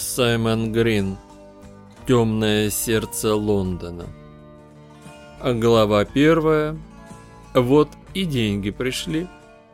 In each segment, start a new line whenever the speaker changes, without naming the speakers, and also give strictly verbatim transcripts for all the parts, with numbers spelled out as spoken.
Саймон Грин. Темное сердце Лондона. Глава первая. Вот и деньги пришли.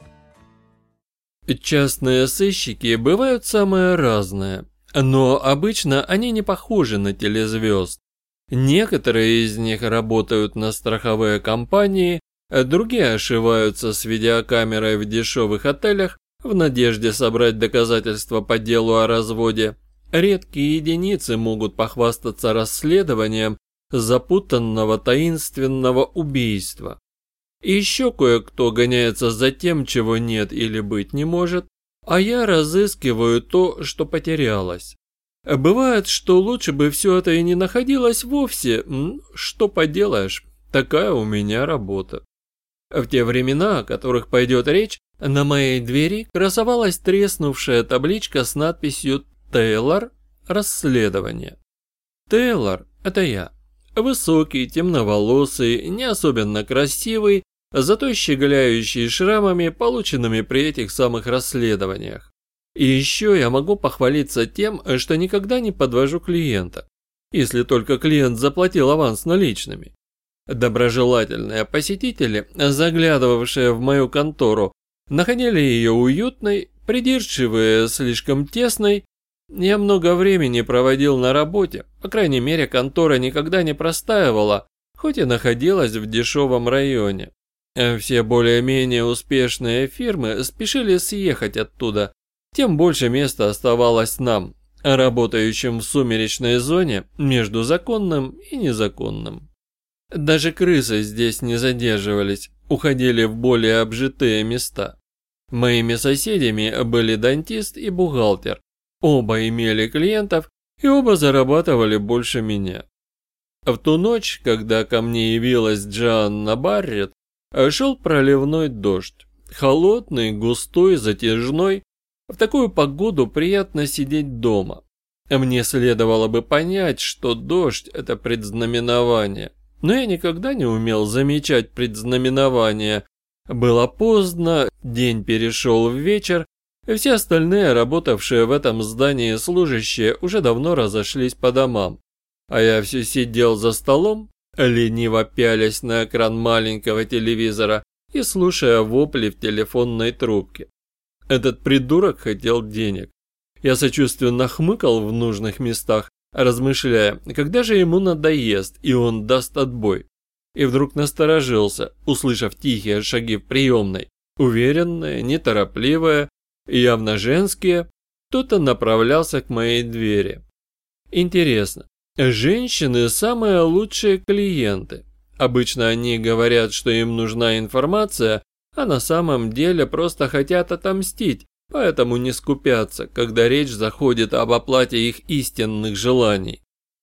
Частные сыщики бывают самые разные, но обычно они не похожи на телезвезд. Некоторые из них работают на страховые компании, другие ошиваются с видеокамерой в дешевых отелях в надежде собрать доказательства по делу о разводе. Редкие единицы могут похвастаться расследованием запутанного таинственного убийства. И еще кое-кто гоняется за тем, чего нет или быть не может, а я разыскиваю то, что потерялось. Бывает, что лучше бы все это и не находилось вовсе. Что поделаешь, такая у меня работа. В те времена, о которых пойдет речь, на моей двери красовалась треснувшая табличка с надписью «Тейлор. Расследование». Тейлор – это я. Высокий, темноволосый, не особенно красивый, зато щеголяющий шрамами, полученными при этих самых расследованиях. И еще я могу похвалиться тем, что никогда не подвожу клиента, если только клиент заплатил аванс наличными. Доброжелательные посетители, заглядывавшие в мою контору, находили ее уютной, придирчивые слишком тесной. Я много времени проводил на работе, по крайней мере, контора никогда не простаивала, хоть и находилась в дешевом районе. Все более-менее успешные фирмы спешили съехать оттуда, тем больше места оставалось нам, работающим в сумеречной зоне между законным и незаконным. Даже крысы здесь не задерживались, уходили в более обжитые места. Моими соседями были дантист и бухгалтер. Оба имели клиентов, и оба зарабатывали больше меня. В ту ночь, когда ко мне явилась Джоанна Барретт, шел проливной дождь. Холодный, густой, затяжной. В такую погоду приятно сидеть дома. Мне следовало бы понять, что дождь – это предзнаменование. Но я никогда не умел замечать предзнаменования. Было поздно, день перешел в вечер. Все остальные, работавшие в этом здании служащие, уже давно разошлись по домам. А я все сидел за столом, лениво пялясь на экран маленького телевизора и слушая вопли в телефонной трубке. Этот придурок хотел денег. Я сочувственно хмыкал в нужных местах, размышляя, когда же ему надоест, и он даст отбой. И вдруг насторожился, услышав тихие шаги в приемной, уверенные, неторопливые, явно женские, кто-то направлялся к моей двери. Интересно, женщины самые лучшие клиенты. Обычно они говорят, что им нужна информация, а на самом деле просто хотят отомстить, поэтому не скупятся, когда речь заходит об оплате их истинных желаний.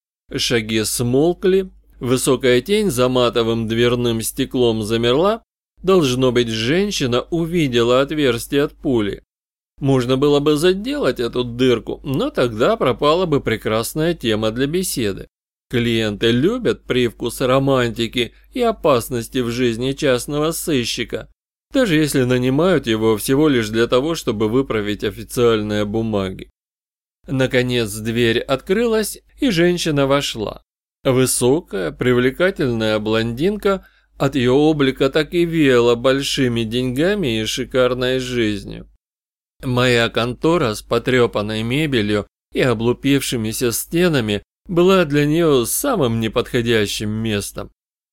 Шаги смолкли, высокая тень за матовым дверным стеклом замерла, должно быть, женщина увидела отверстие от пули. Можно было бы заделать эту дырку, но тогда пропала бы прекрасная тема для беседы. Клиенты любят привкус романтики и опасности в жизни частного сыщика, даже если нанимают его всего лишь для того, чтобы выправить официальные бумаги. Наконец дверь открылась, и женщина вошла. Высокая, привлекательная блондинка, от ее облика так и веяло большими деньгами и шикарной жизнью. Моя контора с потрепанной мебелью и облупившимися стенами была для нее самым неподходящим местом.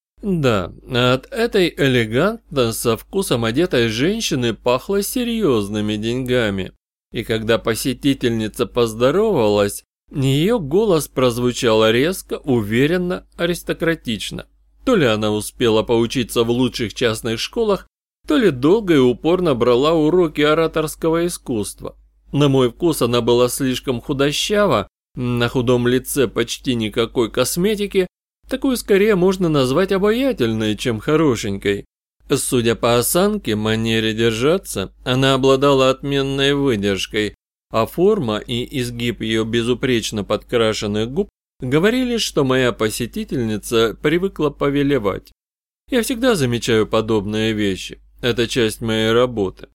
Да, от этой элегантно со вкусом одетой женщины пахло серьезными деньгами. И когда посетительница поздоровалась, ее голос прозвучал резко, уверенно, аристократично. То ли она успела поучиться в лучших частных школах, то ли долго и упорно брала уроки ораторского искусства. На мой вкус она была слишком худощава, на худом лице почти никакой косметики, такую скорее можно назвать обаятельной, чем хорошенькой. Судя по осанке, манере держаться, она обладала отменной выдержкой, а форма и изгиб ее безупречно подкрашенных губ говорили, что моя посетительница привыкла повелевать. Я всегда замечаю подобные вещи. Это часть моей работы.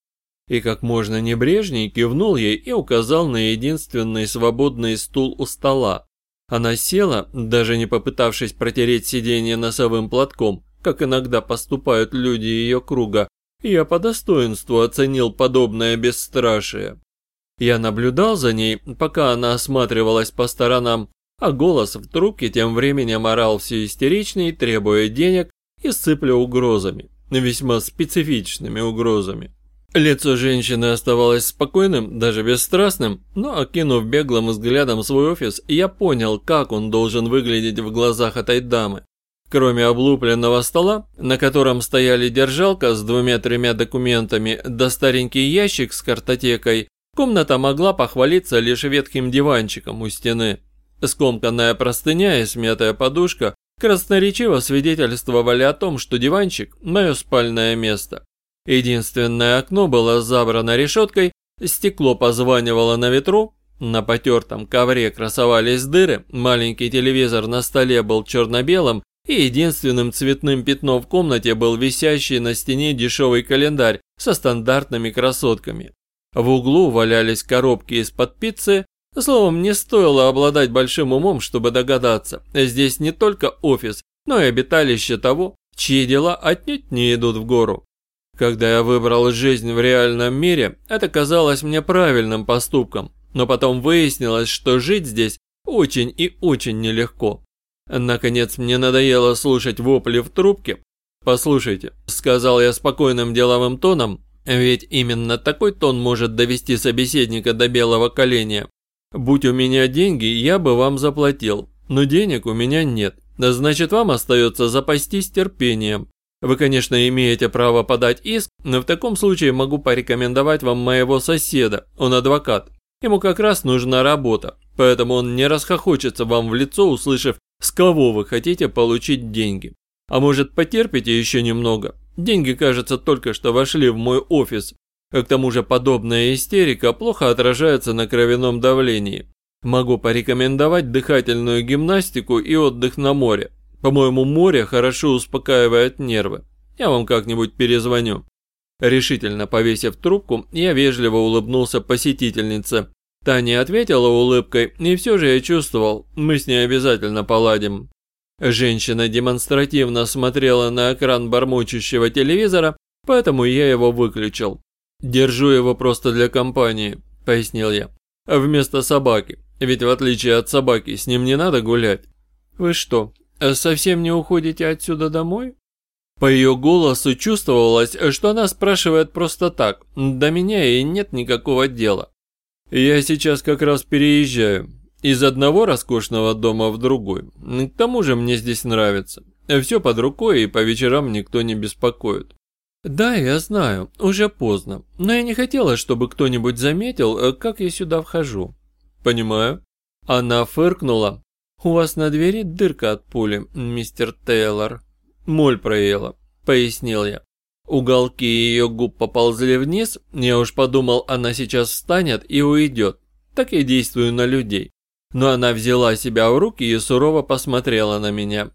И как можно небрежней кивнул ей и указал на единственный свободный стул у стола. Она села, даже не попытавшись протереть сиденье носовым платком, как иногда поступают люди ее круга. Я по достоинству оценил подобное бесстрашие. Я наблюдал за ней, пока она осматривалась по сторонам, а голос в трубке тем временем орал все истеричней, требуя денег и сыпля угрозами, весьма специфичными угрозами. Лицо женщины оставалось спокойным, даже бесстрастным, но, окинув беглым взглядом свой офис, я понял, как он должен выглядеть в глазах этой дамы. Кроме облупленного стола, на котором стояли держалка с двумя-тремя документами да старенький ящик с картотекой, комната могла похвалиться лишь ветхим диванчиком у стены. Скомканная простыня и смятая подушка красноречиво свидетельствовали о том, что диванчик – мое спальное место. Единственное окно было забрано решеткой, стекло позванивало на ветру, на потертом ковре красовались дыры, маленький телевизор на столе был черно-белым, и единственным цветным пятном в комнате был висящий на стене дешевый календарь со стандартными красотками. В углу валялись коробки из-под пиццы. Словом, не стоило обладать большим умом, чтобы догадаться, здесь не только офис, но и обиталище того, чьи дела отнюдь не идут в гору. Когда я выбрал жизнь в реальном мире, это казалось мне правильным поступком, но потом выяснилось, что жить здесь очень и очень нелегко. Наконец мне надоело слушать вопли в трубке. «Послушайте», — сказал я спокойным деловым тоном, ведь именно такой тон может довести собеседника до белого коленя. «Будь у меня деньги, я бы вам заплатил, но денег у меня нет, значит вам остается запастись терпением. Вы, конечно, имеете право подать иск, но в таком случае могу порекомендовать вам моего соседа, он адвокат. Ему как раз нужна работа, поэтому он не расхохочется вам в лицо, услышав, с кого вы хотите получить деньги. А может, потерпите еще немного? Деньги, кажется, только что вошли в мой офис. К тому же подобная истерика плохо отражается на кровяном давлении. Могу порекомендовать дыхательную гимнастику и отдых на море. По-моему, море хорошо успокаивает нервы. Я вам как-нибудь перезвоню». Решительно повесив трубку, я вежливо улыбнулся посетительнице. Та не ответила улыбкой, и все же я чувствовал, мы с ней обязательно поладим. Женщина демонстративно смотрела на экран бормочущего телевизора, поэтому я его выключил. «Держу его просто для компании», — пояснил я. «Вместо собаки, ведь в отличие от собаки с ним не надо гулять». «Вы что, совсем не уходите отсюда домой?» По ее голосу чувствовалось, что она спрашивает просто так, до меня ей нет никакого дела. «Я сейчас как раз переезжаю из одного роскошного дома в другой. К тому же мне здесь нравится. Все под рукой и по вечерам никто не беспокоит». «Да, я знаю, уже поздно, но я не хотела, чтобы кто-нибудь заметил, как я сюда вхожу». «Понимаю». Она фыркнула. «У вас на двери дырка от пули, мистер Тейлор». «Моль проела», — пояснил я. Уголки ее губ поползли вниз, я уж подумал, она сейчас встанет и уйдет. Так я действую на людей. Но она взяла себя в руки и сурово посмотрела на меня.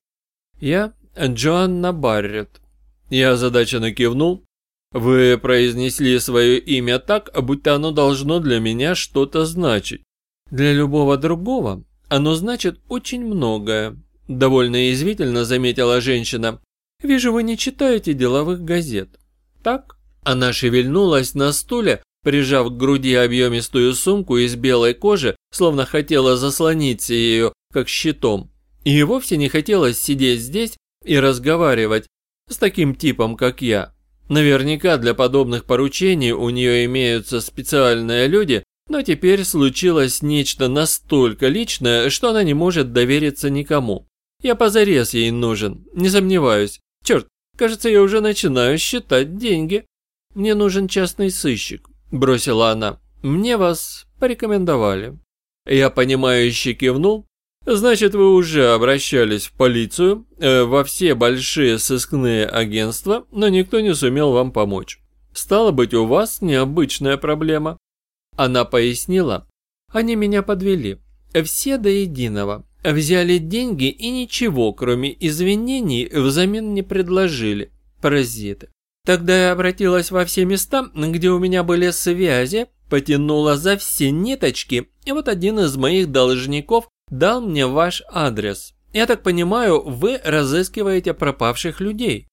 «Я Джоанна Барретт». Я озадаченно кивнул. «Вы произнесли свое имя так, будто оно должно для меня что-то значить». «Для любого другого оно значит очень многое», – довольно язвительно заметила женщина. «Вижу, вы не читаете деловых газет». «Так?» Она шевельнулась на стуле, прижав к груди объемистую сумку из белой кожи, словно хотела заслониться ее, как щитом. И вовсе не хотелось сидеть здесь и разговаривать с таким типом, как я. Наверняка для подобных поручений у нее имеются специальные люди, но теперь случилось нечто настолько личное, что она не может довериться никому. Я позарез ей нужен, не сомневаюсь. Черт, кажется, я уже начинаю считать деньги. «Мне нужен частный сыщик», – бросила она. «Мне вас порекомендовали». Я понимающе кивнул. «Значит, вы уже обращались в полицию, э, во все большие сыскные агентства, но никто не сумел вам помочь. Стало быть, у вас необычная проблема». Она пояснила. «Они меня подвели. Все до единого. Взяли деньги и ничего, кроме извинений, взамен не предложили. Паразиты. Тогда я обратилась во все места, где у меня были связи, потянула за все ниточки, и вот один из моих должников дал мне ваш адрес. Я так понимаю, вы разыскиваете пропавших людей.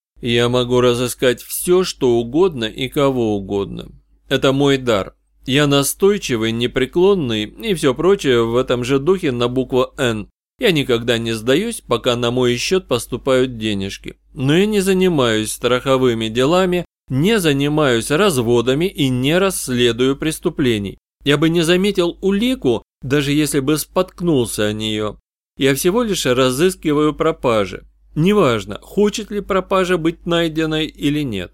Я могу разыскать все, что угодно и кого угодно. Это мой дар. Я настойчивый, непреклонный и все прочее в этом же духе на букву «Н». Я никогда не сдаюсь, пока на мой счет поступают денежки. Но я не занимаюсь страховыми делами, не занимаюсь разводами и не расследую преступлений. Я бы не заметил улику, даже если бы споткнулся о нее. Я всего лишь разыскиваю пропажи. Неважно, хочет ли пропажа быть найденной или нет.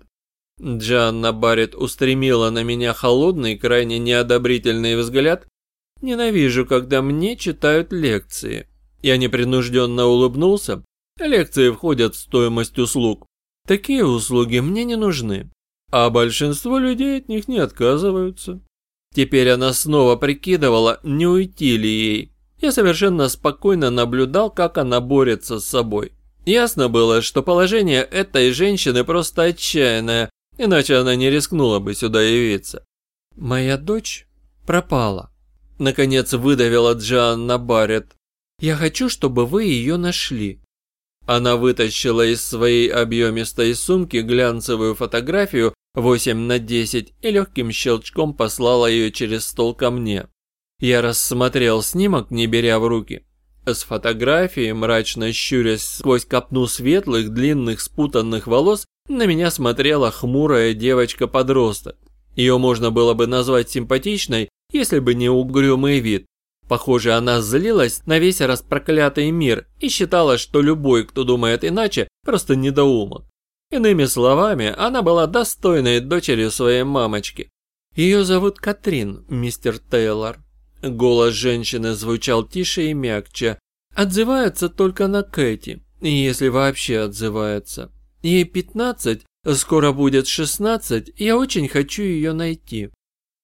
Джоанна Барретт устремила на меня холодный, крайне неодобрительный взгляд. Ненавижу, когда мне читают лекции. Я непринужденно улыбнулся. Лекции входят в стоимость услуг. Такие услуги мне не нужны. А большинство людей от них не отказываются. Теперь она снова прикидывала, не уйти ли ей. Я совершенно спокойно наблюдал, как она борется с собой. Ясно было, что положение этой женщины просто отчаянное, иначе она не рискнула бы сюда явиться. «Моя дочь пропала», — наконец выдавила Джоанна Барретт. «Я хочу, чтобы вы ее нашли». Она вытащила из своей объемистой сумки глянцевую фотографию восемь на десять и легким щелчком послала ее через стол ко мне. Я рассмотрел снимок, не беря в руки. С фотографии, мрачно щурясь сквозь копну светлых, длинных, спутанных волос, на меня смотрела хмурая девочка-подросток. Ее можно было бы назвать симпатичной, если бы не угрюмый вид. Похоже, она злилась на весь распроклятый мир и считала, что любой, кто думает иначе, просто недоумок. Иными словами, она была достойной дочерью своей мамочки. Ее зовут Катрин, мистер Тейлор. Голос женщины звучал тише и мягче. Отзывается только на Кэти, если вообще отзывается. Ей пятнадцать, скоро будет шестнадцать, я очень хочу ее найти.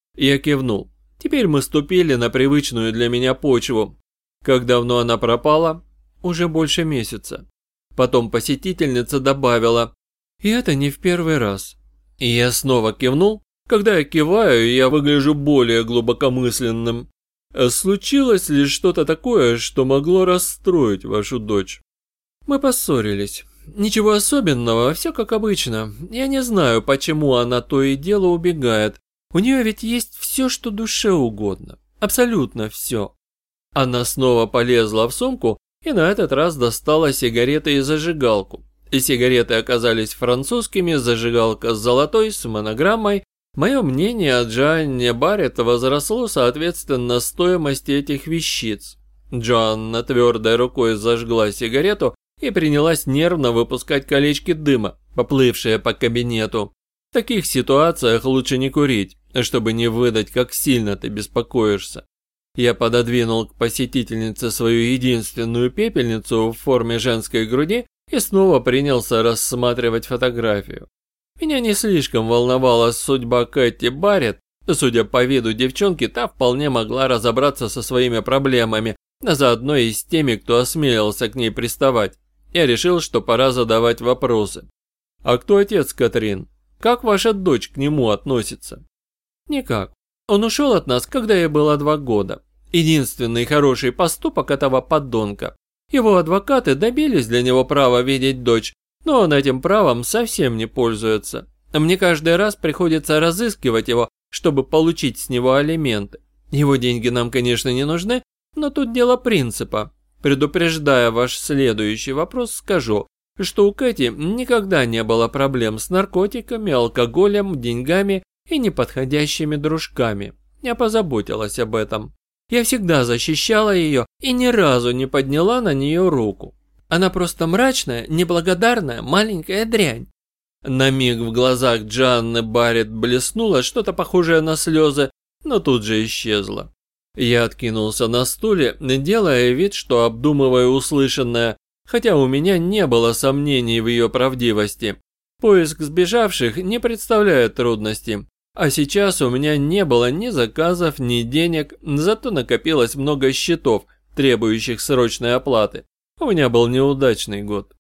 Я кивнул. Теперь мы ступили на привычную для меня почву. Как давно она пропала? Уже больше месяца. Потом посетительница добавила: и это не в первый раз. И я снова кивнул. Когда я киваю, я выгляжу более глубокомысленным. Случилось ли что-то такое, что могло расстроить вашу дочь? Мы поссорились. Ничего особенного, все как обычно. Я не знаю, почему она то и дело убегает. У нее ведь есть все, что душе угодно. Абсолютно все. Она снова полезла в сумку и на этот раз достала сигареты и зажигалку. И сигареты оказались французскими, зажигалка золотой с монограммой. Мое мнение о Джоанне Барретт возросло соответственно стоимости этих вещиц. Джоанна твердой рукой зажгла сигарету и принялась нервно выпускать колечки дыма, поплывшие по кабинету. В таких ситуациях лучше не курить, чтобы не выдать, как сильно ты беспокоишься. Я пододвинул к посетительнице свою единственную пепельницу в форме женской груди и снова принялся рассматривать фотографию. Меня не слишком волновала судьба Кэти Барретт. Судя по виду девчонки, та вполне могла разобраться со своими проблемами, а заодно и с теми, кто осмелился к ней приставать. Я решил, что пора задавать вопросы. «А кто отец Катрин? Как ваша дочь к нему относится?» «Никак. Он ушел от нас, когда ей было два года. Единственный хороший поступок этого подонка. Его адвокаты добились для него права видеть дочь, но он этим правом совсем не пользуется. Мне каждый раз приходится разыскивать его, чтобы получить с него алименты. Его деньги нам, конечно, не нужны, но тут дело принципа. Предупреждая ваш следующий вопрос, скажу, что у Кэти никогда не было проблем с наркотиками, алкоголем, деньгами и неподходящими дружками. Я позаботилась об этом. Я всегда защищала ее и ни разу не подняла на нее руку. Она просто мрачная, неблагодарная, маленькая дрянь. На миг в глазах Джоанны Барретт блеснуло что-то похожее на слезы, но тут же исчезло. Я откинулся на стуле, делая вид, что обдумываю услышанное, хотя у меня не было сомнений в ее правдивости. Поиск сбежавших не представляет трудности. А сейчас у меня не было ни заказов, ни денег, зато накопилось много счетов, требующих срочной оплаты. У меня был неудачный год.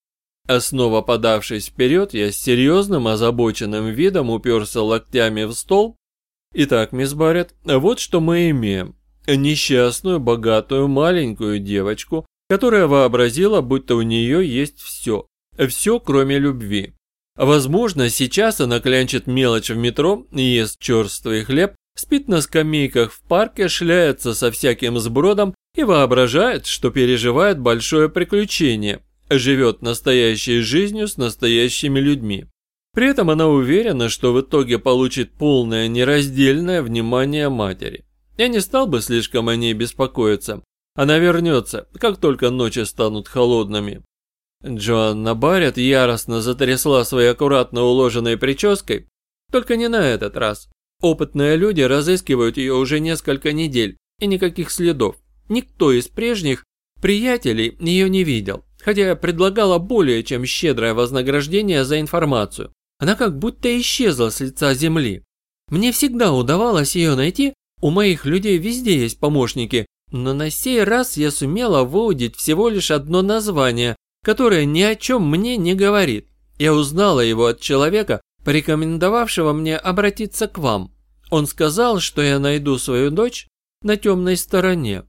А снова подавшись вперед, я с серьезным озабоченным видом уперся локтями в стол. Итак, мисс Барретт, вот что мы имеем. Несчастную, богатую, маленькую девочку, которая вообразила, будто у нее есть все. Все, кроме любви. Возможно, сейчас она клянчит мелочь в метро, ест черствый хлеб, спит на скамейках в парке, шляется со всяким сбродом и воображает, что переживает большое приключение, живет настоящей жизнью с настоящими людьми. При этом она уверена, что в итоге получит полное нераздельное внимание матери. Я не стал бы слишком о ней беспокоиться. Она вернется, как только ночи станут холодными. Джоанна Барретт яростно затрясла своей аккуратно уложенной прической, только не на этот раз. Опытные люди разыскивают ее уже несколько недель, и никаких следов. Никто из прежних приятелей ее не видел, хотя я предлагала более чем щедрое вознаграждение за информацию. Она как будто исчезла с лица земли. Мне всегда удавалось ее найти, у моих людей везде есть помощники, но на сей раз я сумела выудить всего лишь одно название, которое ни о чем мне не говорит. Я узнала его от человека, порекомендовавшего мне обратиться к вам. Он сказал, что я найду свою дочь на темной стороне.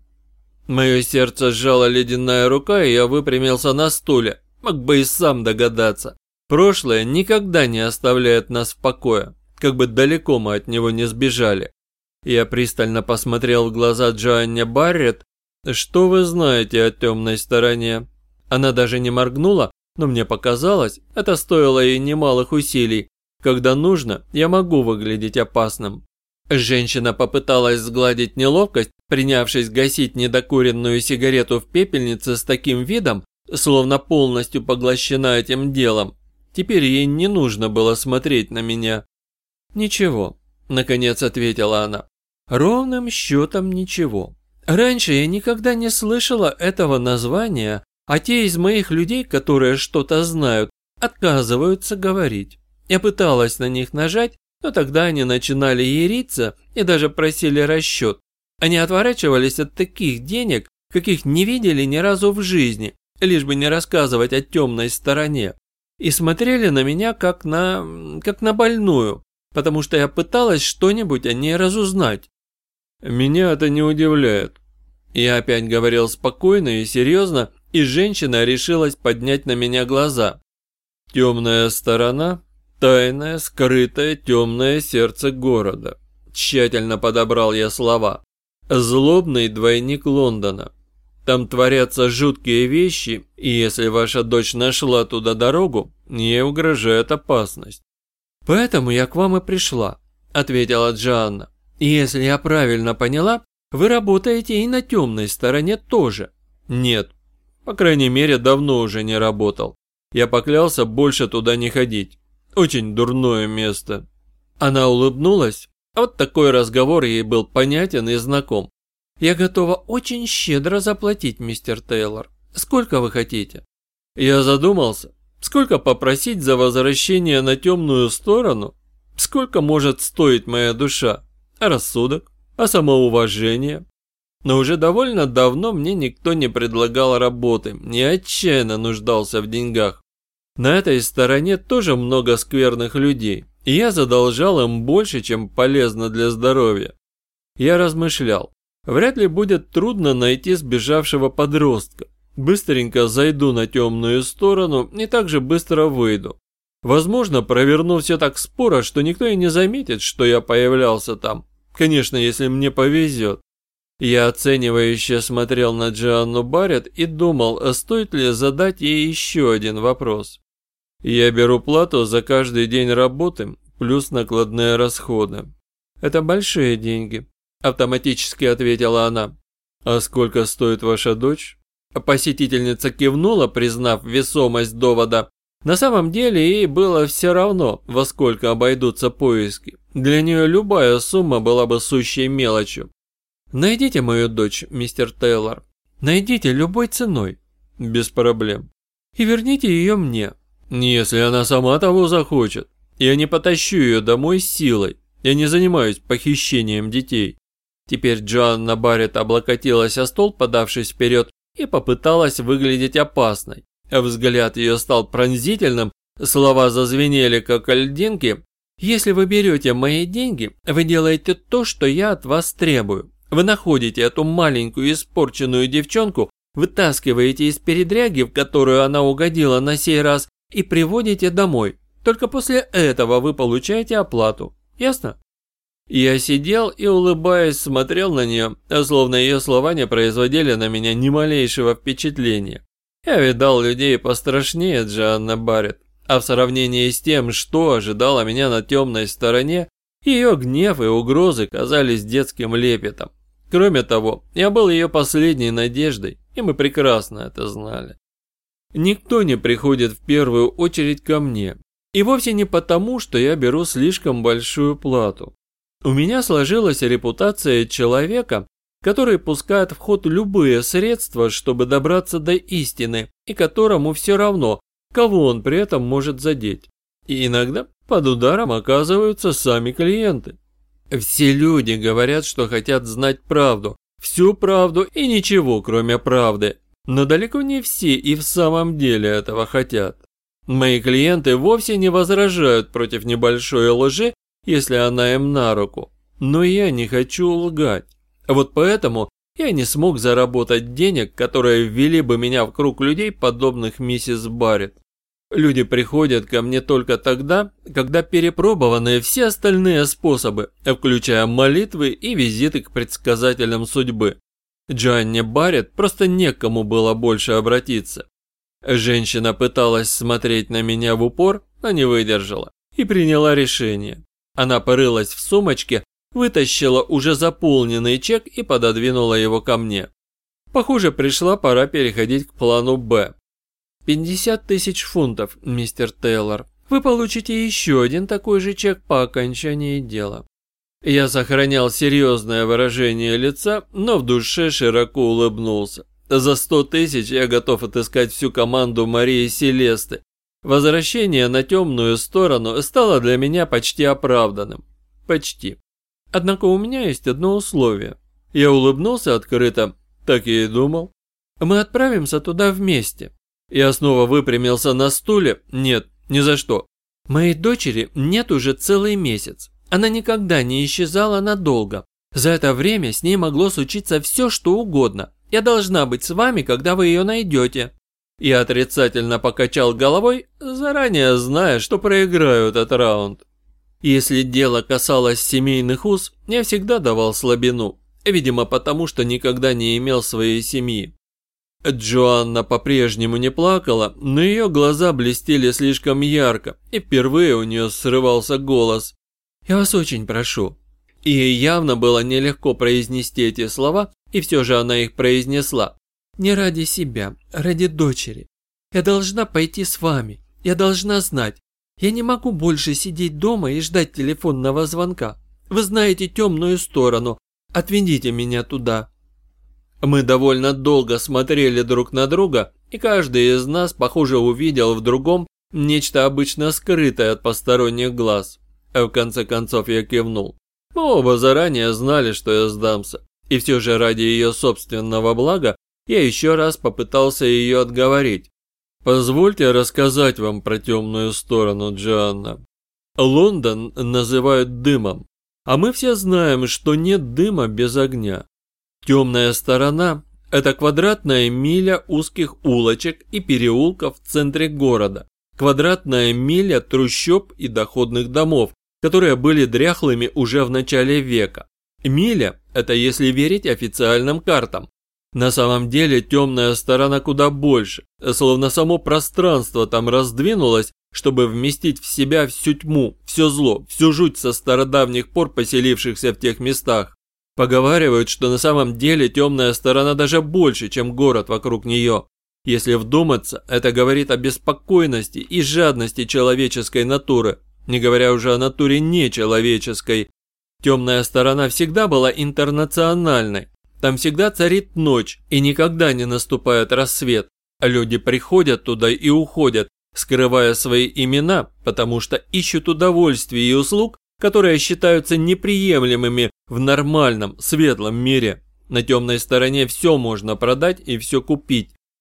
Мое сердце сжала ледяная рука, и я выпрямился на стуле. Мог бы и сам догадаться. Прошлое никогда не оставляет нас в покое, как бы далеко мы от него не сбежали. Я пристально посмотрел в глаза Джоанне Барретт. Что вы знаете о темной стороне? Она даже не моргнула, но мне показалось, это стоило ей немалых усилий. Когда нужно, я могу выглядеть опасным. Женщина попыталась сгладить неловкость, принявшись гасить недокуренную сигарету в пепельнице с таким видом, словно полностью поглощена этим делом. Теперь ей не нужно было смотреть на меня. «Ничего», – наконец ответила она. «Ровным счетом ничего. Раньше я никогда не слышала этого названия, а те из моих людей, которые что-то знают, отказываются говорить. Я пыталась на них нажать, но тогда они начинали яриться и даже просили расчет. Они отворачивались от таких денег, каких не видели ни разу в жизни, лишь бы не рассказывать о темной стороне. И смотрели на меня как на... как на больную, потому что я пыталась что-нибудь о ней разузнать. Меня это не удивляет. Я опять говорил спокойно и серьезно, и женщина решилась поднять на меня глаза. Темная сторона, тайное, скрытое, темное сердце города. Тщательно подобрал я слова. Злобный двойник Лондона. Там творятся жуткие вещи, и если ваша дочь нашла туда дорогу, ей угрожает опасность. Поэтому я к вам и пришла, ответила Джоанна. И если я правильно поняла, вы работаете и на темной стороне тоже. Нет, по крайней мере, давно уже не работал. Я поклялся больше туда не ходить. Очень дурное место. Она улыбнулась. Вот такой разговор ей был понятен и знаком. Я готова очень щедро заплатить, мистер Тейлор. Сколько вы хотите? Я задумался. Сколько попросить за возвращение на темную сторону? Сколько может стоить моя душа? А рассудок? А самоуважение? Но уже довольно давно мне никто не предлагал работы, не отчаянно нуждался в деньгах. На этой стороне тоже много скверных людей, и я задолжал им больше, чем полезно для здоровья. Я размышлял, вряд ли будет трудно найти сбежавшего подростка. Быстренько зайду на темную сторону и также быстро выйду. Возможно, проверну все так споро, что никто и не заметит, что я появлялся там. Конечно, если мне повезет. Я оценивающе смотрел на Джоанну Барретт и думал, стоит ли задать ей еще один вопрос. Я беру плату за каждый день работы, плюс накладные расходы. Это большие деньги, автоматически ответила она. А сколько стоит ваша дочь? Посетительница кивнула, признав весомость довода. На самом деле ей было все равно, во сколько обойдутся поиски. Для нее любая сумма была бы сущей мелочью. Найдите мою дочь, мистер Тейлор. Найдите любой ценой. Без проблем. И верните ее мне. Если она сама того захочет. Я не потащу ее домой силой. Я не занимаюсь похищением детей. Теперь Джоанна Барретт облокотилась о стол, подавшись вперед, и попыталась выглядеть опасной. Взгляд ее стал пронзительным, слова зазвенели как льдинки. «Если вы берете мои деньги, вы делаете то, что я от вас требую. Вы находите эту маленькую испорченную девчонку, вытаскиваете из передряги, в которую она угодила на сей раз, и приводите домой. Только после этого вы получаете оплату. Ясно?» Я сидел и, улыбаясь, смотрел на нее, словно ее слова не производили на меня ни малейшего впечатления. Я видал людей пострашнее Джоанны Барретт, а в сравнении с тем, что ожидало меня на темной стороне, ее гнев и угрозы казались детским лепетом. Кроме того, я был ее последней надеждой, и мы прекрасно это знали. Никто не приходит в первую очередь ко мне, и вовсе не потому, что я беру слишком большую плату. У меня сложилась репутация человека, который пускает в ход любые средства, чтобы добраться до истины, и которому все равно, кого он при этом может задеть. И иногда под ударом оказываются сами клиенты. Все люди говорят, что хотят знать правду, всю правду и ничего, кроме правды. Но далеко не все и в самом деле этого хотят. Мои клиенты вовсе не возражают против небольшой лжи, если она им на руку. Но я не хочу лгать. Вот поэтому я не смог заработать денег, которые ввели бы меня в круг людей, подобных миссис Барретт. Люди приходят ко мне только тогда, когда перепробованы все остальные способы, включая молитвы и визиты к предсказателям судьбы. Джоанне Барретт просто некому было больше обратиться. Женщина пыталась смотреть на меня в упор, но не выдержала и приняла решение. Она порылась в сумочке, вытащила уже заполненный чек и пододвинула его ко мне. Похоже, пришла пора переходить к плану «Б». пятьдесят тысяч фунтов, мистер Тейлор. Вы получите еще один такой же чек по окончании дела. Я сохранял серьезное выражение лица, но в душе широко улыбнулся. За сто тысяч я готов отыскать всю команду Марии Селесты. Возвращение на темную сторону стало для меня почти оправданным. Почти. Однако у меня есть одно условие. Я улыбнулся открыто, так я и думал. Мы отправимся туда вместе. Я снова выпрямился на стуле. Нет, ни за что. Моей дочери нет уже целый месяц. Она никогда не исчезала надолго. За это время с ней могло случиться все, что угодно. Я должна быть с вами, когда вы ее найдете. Я отрицательно покачал головой, заранее зная, что проиграю этот раунд. Если дело касалось семейных уз, я всегда давал слабину. Видимо, потому что никогда не имел своей семьи. Джоанна по-прежнему не плакала, но ее глаза блестели слишком ярко, и впервые у нее срывался голос. «Я вас очень прошу». И ей явно было нелегко произнести эти слова, и все же она их произнесла. «Не ради себя, ради дочери. Я должна пойти с вами, я должна знать. Я не могу больше сидеть дома и ждать телефонного звонка. Вы знаете темную сторону, отведите меня туда». Мы довольно долго смотрели друг на друга, и каждый из нас, похоже, увидел в другом нечто обычно скрытое от посторонних глаз. А в конце концов я кивнул. Мы оба заранее знали, что я сдамся. И все же ради ее собственного блага я еще раз попытался ее отговорить. Позвольте рассказать вам про темную сторону, Джоанна. Лондон называют дымом, а мы все знаем, что нет дыма без огня. Темная сторона – это квадратная миля узких улочек и переулков в центре города, квадратная миля трущоб и доходных домов, которые были дряхлыми уже в начале века. Миля – это если верить официальным картам. На самом деле темная сторона куда больше, словно само пространство там раздвинулось, чтобы вместить в себя всю тьму, все зло, всю жуть со стародавних пор поселившихся в тех местах. Поговаривают, что на самом деле темная сторона даже больше, чем город вокруг нее. Если вдуматься, это говорит о беспокойности и жадности человеческой натуры, не говоря уже о натуре нечеловеческой. Темная сторона всегда была интернациональной. Там всегда царит ночь и никогда не наступает рассвет. Люди приходят туда и уходят, скрывая свои имена, потому что ищут удовольствий и услуг, которые считаются неприемлемыми в нормальном, светлом мире. На темной стороне все можно продать и все купить.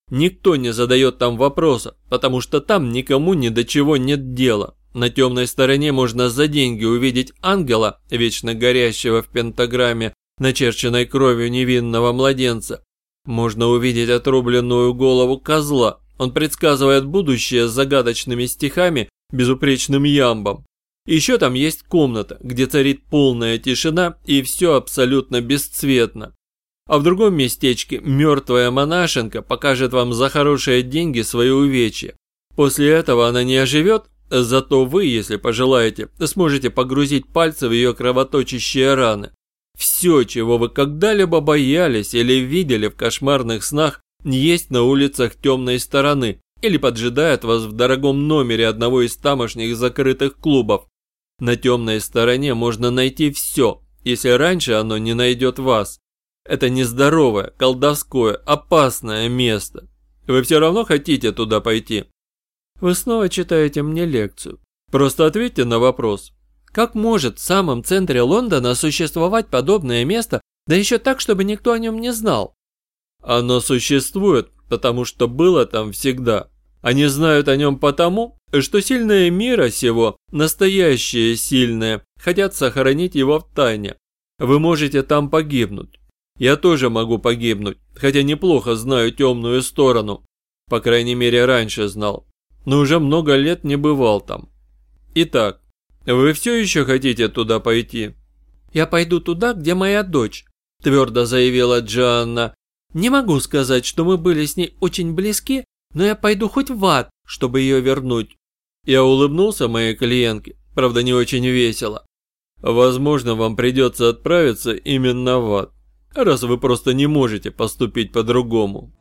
Никто не задает там вопроса, потому что там никому ни до чего нет дела. На темной стороне можно за деньги увидеть ангела, вечно горящего в пентаграмме, начерченной кровью невинного младенца. Можно увидеть отрубленную голову козла. Он предсказывает будущее с загадочными стихами, безупречным ямбом. Еще там есть комната, где царит полная тишина и все абсолютно бесцветно. А в другом местечке мертвая монашенка покажет вам за хорошие деньги свои увечья. После этого она не оживет, зато вы, если пожелаете, сможете погрузить пальцы в ее кровоточащие раны. Все, чего вы когда-либо боялись или видели в кошмарных снах, есть на улицах темной стороны или поджидает вас в дорогом номере одного из тамошних закрытых клубов. На темной стороне можно найти все, если раньше оно не найдет вас. Это нездоровое, колдовское, опасное место. Вы все равно хотите туда пойти? Вы снова читаете мне лекцию. Просто ответьте на вопрос. Как может в самом центре Лондона существовать подобное место, да еще так, чтобы никто о нем не знал? Оно существует, потому что было там всегда. Они знают о нем потому, что сильные мира сего, настоящие сильные, хотят сохранить его в тайне. Вы можете там погибнуть. Я тоже могу погибнуть, хотя неплохо знаю темную сторону. По крайней мере, раньше знал. Но уже много лет не бывал там. Итак, вы все еще хотите туда пойти? Я пойду туда, где моя дочь, твердо заявила Джоанна. Не могу сказать, что мы были с ней очень близки, но я пойду хоть в ад, чтобы ее вернуть. Я улыбнулся моей клиентке, правда не очень весело. Возможно, вам придется отправиться именно в ад, раз вы просто не можете поступить по-другому.